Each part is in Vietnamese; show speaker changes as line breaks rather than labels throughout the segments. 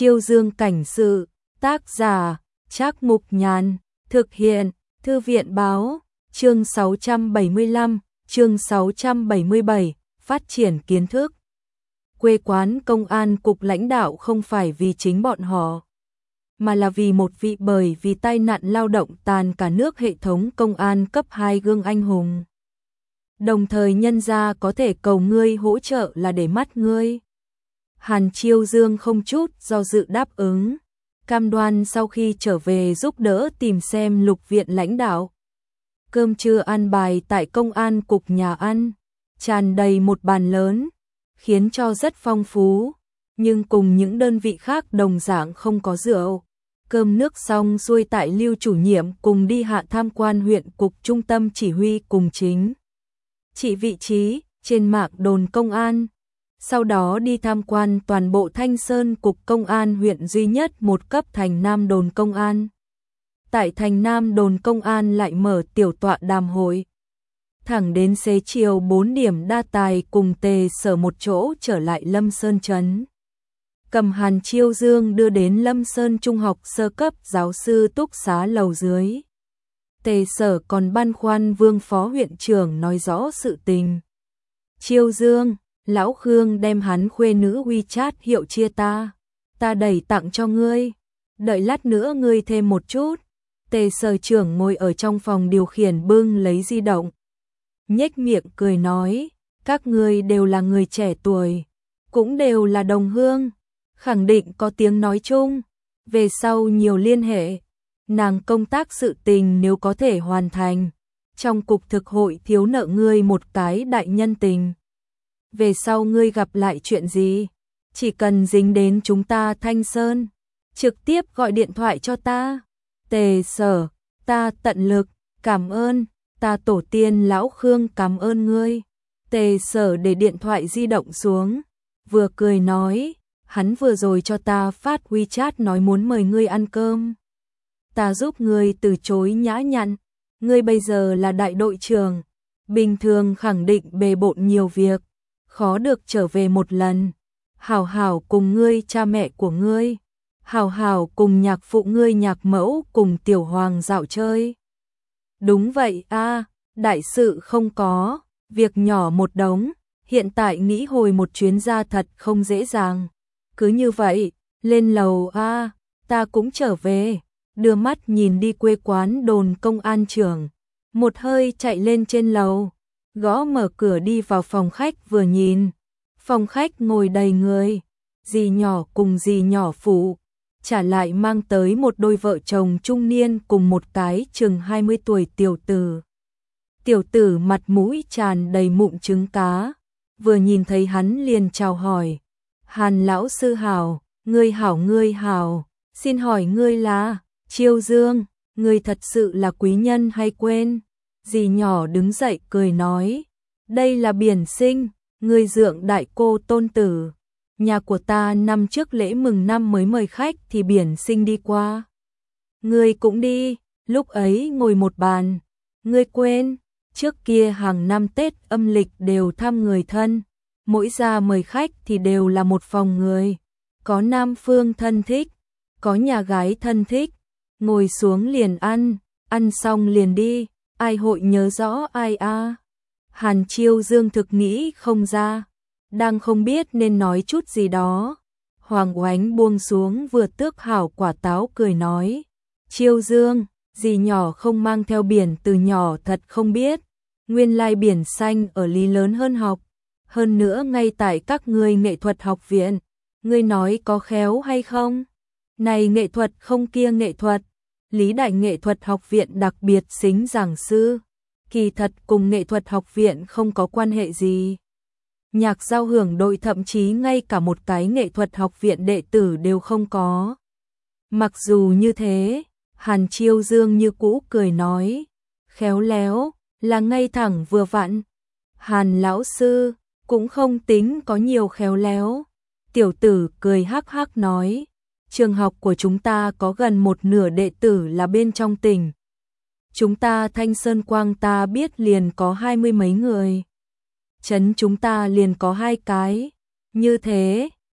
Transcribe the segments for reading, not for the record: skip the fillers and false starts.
Chiêu Dương cảnh sự, tác giả, Trác Mục Nhàn, thực hiện, Thư viện báo, chương 675, chương 677, phát triển kiến thức. Quê quán công an cục lãnh đạo không phải vì chính bọn họ, mà là vì một vị bởi vì tai nạn lao động tàn cả nước hệ thống công an cấp 2 gương anh hùng. Đồng thời nhân ra có thể cầu ngươi hỗ trợ là để mắt ngươi. Hàn Chiêu Dương không chút do dự đáp ứng, cam đoan sau khi trở về giúp đỡ tìm xem Lục viện lãnh đạo. Cơm trưa ăn bài tại công an cục nhà ăn, tràn đầy một bàn lớn, khiến cho rất phong phú, nhưng cùng những đơn vị khác đồng dạng không có rượu. Cơm nước xong xuôi tại Lưu chủ nhiệm cùng đi hạ tham quan huyện cục trung tâm chỉ huy cùng chính trị vị trí trên mạng đồn công an. Sau đó đi tham quan toàn bộ Thanh Sơn cục công an huyện duy nhất một cấp Thành Nam đồn công an. Tại Thành Nam đồn công an lại mở tiểu tọa đàm hội. Thẳng đến xế chiều 4 điểm đa tài cùng Tề Sở một chỗ trở lại Lâm Sơn trấn. Cầm Hàn Chiêu Dương đưa đến Lâm Sơn trung học sơ cấp giáo sư túc xá lầu dưới. Tề Sở còn băn khoăn Vương phó huyện trưởng nói rõ sự tình. Chiêu Dương, lão Khương đem hắn khuê nữ WeChat hiệu chia ta đẩy tặng cho ngươi, đợi lát nữa ngươi thêm một chút. Tề Sở trưởng ngồi ở trong phòng điều khiển bưng lấy di động, nhếch miệng cười nói, các ngươi đều là người trẻ tuổi, cũng đều là đồng hương, khẳng định có tiếng nói chung, về sau nhiều liên hệ. Nàng công tác sự tình nếu có thể hoàn thành, trong cục thực hội thiếu nợ ngươi một cái đại nhân tình. Về sau ngươi gặp lại chuyện gì, chỉ cần dính đến chúng ta Thanh Sơn, trực tiếp gọi điện thoại cho ta. Tề Sở, ta tận lực, cảm ơn, ta tổ tiên lão Khương cảm ơn ngươi. Tề Sở để điện thoại di động xuống, vừa cười nói, hắn vừa rồi cho ta phát WeChat nói muốn mời ngươi ăn cơm. Ta giúp ngươi từ chối nhã nhặn, ngươi bây giờ là đại đội trưởng, bình thường khẳng định bề bộn nhiều việc, khó được trở về một lần, hảo hảo cùng ngươi cha mẹ của ngươi, hảo hảo cùng nhạc phụ ngươi nhạc mẫu cùng tiểu hoàng dạo chơi. Đúng vậy a, đại sự không có, việc nhỏ một đống, hiện tại nghĩ hồi một chuyến ra thật không dễ dàng. Cứ như vậy, lên lầu a, ta cũng trở về. Đưa mắt nhìn đi quê quán đồn công an trưởng, một hơi chạy lên trên lầu, gõ mở cửa đi vào phòng khách vừa nhìn, phòng khách ngồi đầy người, dì nhỏ cùng dì nhỏ phụ, trả lại mang tới một đôi vợ chồng trung niên cùng một cái chừng 20 tuổi tiểu tử. Tiểu tử mặt mũi tràn đầy mụn trứng cá, vừa nhìn thấy hắn liền chào hỏi, Hàn lão sư hảo, ngươi hảo, xin hỏi ngươi là Chiêu Dương, ngươi thật sự là quý nhân hay quên? Dì nhỏ đứng dậy cười nói, đây là Biển Sinh, ngươi dượng đại cô tôn tử. Nhà của ta năm trước lễ mừng năm mới mời khách thì Biển Sinh đi qua. Ngươi cũng đi, lúc ấy ngồi một bàn. Ngươi quên, trước kia hàng năm Tết âm lịch đều thăm người thân. Mỗi gia mời khách thì đều là một phòng người. Có nam phương thân thích, có nhà gái thân thích. Ngồi xuống liền ăn xong liền đi, ai hội nhớ rõ ai a? Hàn Chiêu Dương thực nghĩ không ra, đang không biết nên nói chút gì đó. Hoàng Oánh buông xuống vừa tước hảo quả táo cười nói, Chiêu Dương, dì nhỏ không mang theo biển từ nhỏ thật không biết, nguyên lai Biển Xanh ở Lý lớn hơn học, hơn nữa ngay tại các ngươi nghệ thuật học viện, ngươi nói có khéo hay không? Này nghệ thuật không kia nghệ thuật. Lý Đại nghệ thuật học viện đặc biệt xính giảng sư, kỳ thật cùng nghệ thuật học viện không có quan hệ gì. Nhạc giao hưởng đội thậm chí ngay cả một cái nghệ thuật học viện đệ tử đều không có. Mặc dù như thế, Hàn Chiêu Dương như cũ cười nói, khéo léo, là ngay thẳng vừa vặn. Hàn lão sư, cũng không tính có nhiều khéo léo. Tiểu tử cười hắc hắc nói, trường học của chúng ta có gần một nửa đệ tử là bên trong tỉnh. Chúng ta Thanh Sơn Quang ta biết liền có 20 mấy người. Trấn chúng ta liền có 2 cái. Như thế,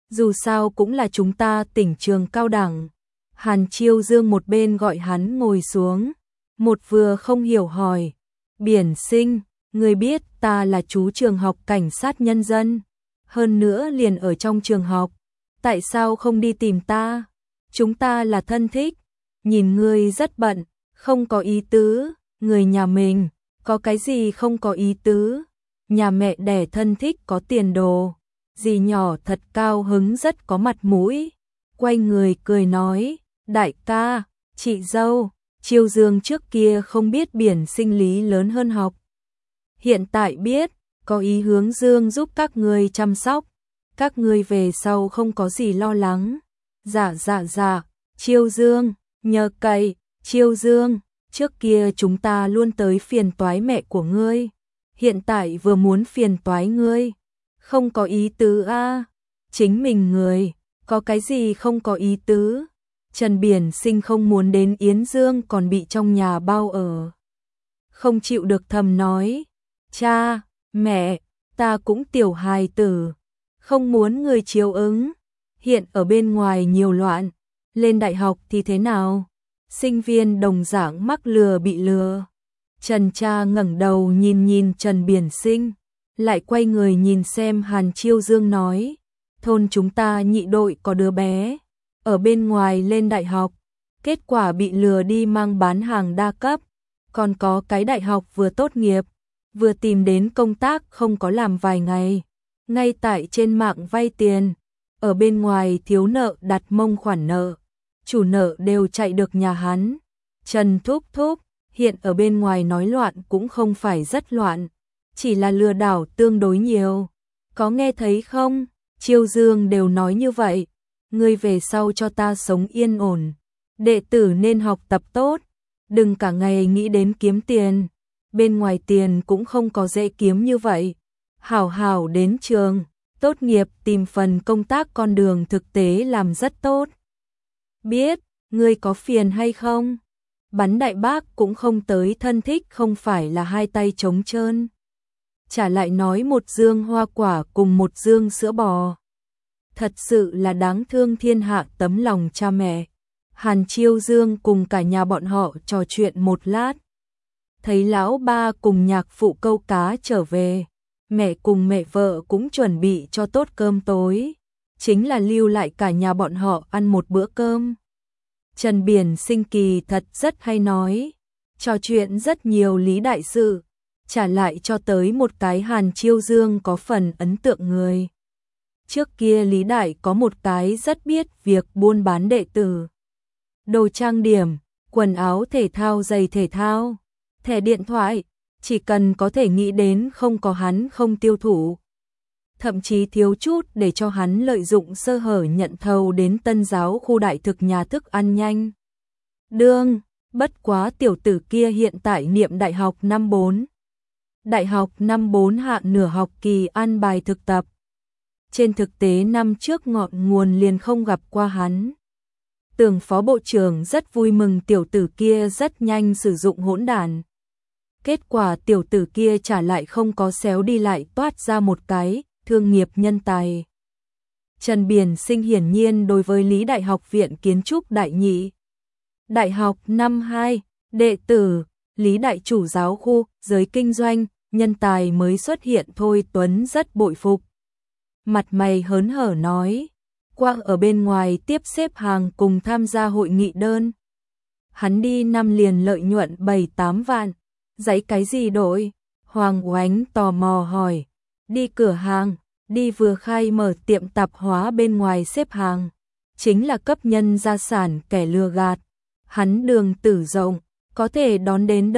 dù sao cũng là chúng ta tỉnh trường cao đẳng. Hàn Chiêu Dương một bên gọi hắn ngồi xuống, một vừa không hiểu hỏi, Biển Sinh, ngươi biết ta là chú trường học cảnh sát nhân dân, hơn nữa liền ở trong trường học, tại sao không đi tìm ta? Chúng ta là thân thích, nhìn ngươi rất bận, không có ý tứ, người nhà mình, có cái gì không có ý tứ, nhà mẹ đẻ thân thích có tiền đồ, dì nhỏ thật cao hứng rất có mặt mũi, quay người cười nói, đại ca, chị dâu, Chiêu Dương trước kia không biết Biển Sinh lý lớn hơn học. Hiện tại biết, có ý hướng Dương giúp các ngươi chăm sóc, các ngươi về sau không có gì lo lắng. Dạ, Chiêu Dương, nhờ cậy, Chiêu Dương, trước kia chúng ta luôn tới phiền toái mẹ của ngươi, hiện tại vừa muốn phiền toái ngươi, không có ý tứ a, chính mình người, có cái gì không có ý tứ. Trần Biển Sinh không muốn đến Yến Dương còn bị trong nhà bao ở. Không chịu được thầm nói, cha, mẹ, ta cũng tiểu hài tử, không muốn người chiếu ứng, hiện ở bên ngoài nhiều loạn, lên đại học thì thế nào? Sinh viên đồng dạng mắc lừa bị lừa. Trần cha ngẩng đầu nhìn Trần Biển Sinh, lại quay người nhìn xem Hàn Chiêu Dương nói, thôn chúng ta nhị đội có đứa bé, ở bên ngoài lên đại học, kết quả bị lừa đi mang bán hàng đa cấp, còn có cái đại học vừa tốt nghiệp, vừa tìm đến công tác không có làm vài ngày, ngay tại trên mạng vay tiền, ở bên ngoài thiếu nợ đặt mông khoản nợ, chủ nợ đều chạy được nhà hắn. Trần thúc thúc, hiện ở bên ngoài nói loạn cũng không phải rất loạn, chỉ là lừa đảo tương đối nhiều, có nghe thấy không? Chiêu Dương đều nói như vậy, ngươi về sau cho ta sống yên ổn, đệ tử nên học tập tốt, đừng cả ngày nghĩ đến kiếm tiền, bên ngoài tiền cũng không có dễ kiếm như vậy, hảo hảo đến trường, tốt nghiệp tìm phần công tác con đường thực tế làm rất tốt. Biết, ngươi có phiền hay không? Bắn đại bác cũng không tới thân thích không phải là hai tay trống trơn. Trả lại nói một dương hoa quả cùng một dương sữa bò. Thật sự là đáng thương thiên hạ tấm lòng cha mẹ. Hàn Chiêu Dương cùng cả nhà bọn họ trò chuyện một lát. Thấy lão ba cùng nhạc phụ câu cá trở về, mẹ cùng mẹ vợ cũng chuẩn bị cho tốt cơm tối, chính là lưu lại cả nhà bọn họ ăn một bữa cơm. Trần Biển Sinh kỳ thật rất hay nói, trò chuyện rất nhiều lý đại sự, trả lại cho tới một cái Hàn Chiêu Dương có phần ấn tượng người. Trước kia Lý Đại có một cái rất biết việc buôn bán đệ tử. Đồ trang điểm, quần áo thể thao, giày thể thao, thẻ điện thoại, chỉ cần có thể nghĩ đến không có hắn không tiêu thụ. Thậm chí thiếu chút để cho hắn lợi dụng sơ hở nhận thầu đến Tân Giáo khu đại thực nhà thức ăn nhanh. Đương, bất quá tiểu tử kia hiện tại niệm đại học năm 4. Đại học năm 4 hạ nửa học kỳ an bài thực tập. Trên thực tế năm trước ngọn nguồn liền không gặp qua hắn. Tưởng phó bộ trưởng rất vui mừng tiểu tử kia rất nhanh sử dụng hỗn đản. Kết quả tiểu tử kia trả lại không có xéo đi lại toát ra một cái thương nghiệp nhân tài. Trần Biển Sinh hiển nhiên đối với Lý Đại học viện kiến trúc đại nhị. Đại học năm 2, đệ tử, Lý Đại chủ giáo khu, giới kinh doanh, nhân tài mới xuất hiện thôi Tuấn rất bội phục. Mặt mày hớn hở nói, quang ở bên ngoài tiếp xếp hàng cùng tham gia hội nghị đơn. Hắn đi năm liền lợi nhuận 7-8 vạn, giấy cái gì đổi? Hoàng Oánh tò mò hỏi, đi cửa hàng, đi vừa khai mở tiệm tạp hóa bên ngoài xếp hàng, chính là cấp nhân gia sản kẻ lừa gạt. Hắn đường tử rộng, có thể đón đến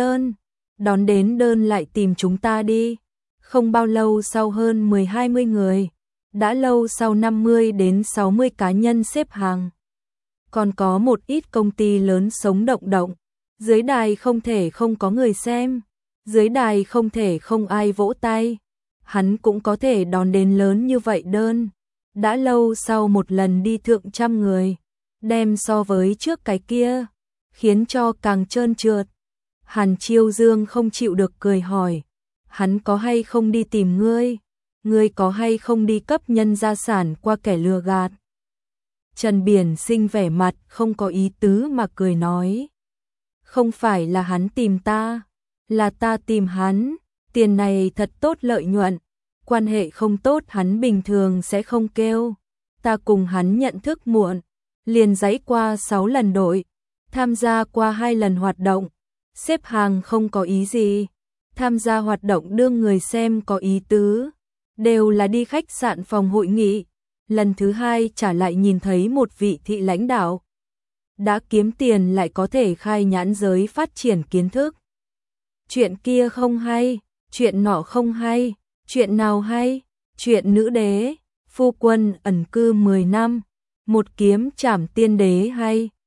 đơn lại tìm chúng ta đi. Không bao lâu sau hơn 10-20 người, đã lâu sau 50 đến 60 cá nhân xếp hàng. Còn có một ít công ty lớn sống động, dưới đài không thể không có người xem, dưới đài không thể không ai vỗ tay. Hắn cũng có thể đón đến lớn như vậy đơn. Đã lâu sau một lần đi thượng trăm người, đem so với trước cái kia, khiến cho càng trơn trượt. Hàn Chiêu Dương không chịu được cười hỏi, hắn có hay không đi tìm ngươi? ngươi có hay không đi cấp nhân gia sản qua kẻ lừa gạt? Trần Biển Sinh vẻ mặt không có ý tứ mà cười nói. Không phải là hắn tìm ta, là ta tìm hắn, tiền này thật tốt lợi nhuận, quan hệ không tốt hắn bình thường sẽ không kêu. Ta cùng hắn nhận thức muộn, liền giãy qua 6 lần đội, tham gia qua 2 lần hoạt động, xếp hàng không có ý gì, tham gia hoạt động đương người xem có ý tứ, đều là đi khách sạn phòng hội nghị. Lần thứ 2 trả lại nhìn thấy một vị thị lãnh đạo. Đã kiếm tiền lại có thể khai nhãn giới phát triển kiến thức. Chuyện kia không hay, chuyện nọ không hay, chuyện nào hay, chuyện nữ đế, phu quân ẩn cư 10 năm, một kiếm trảm tiên đế hay.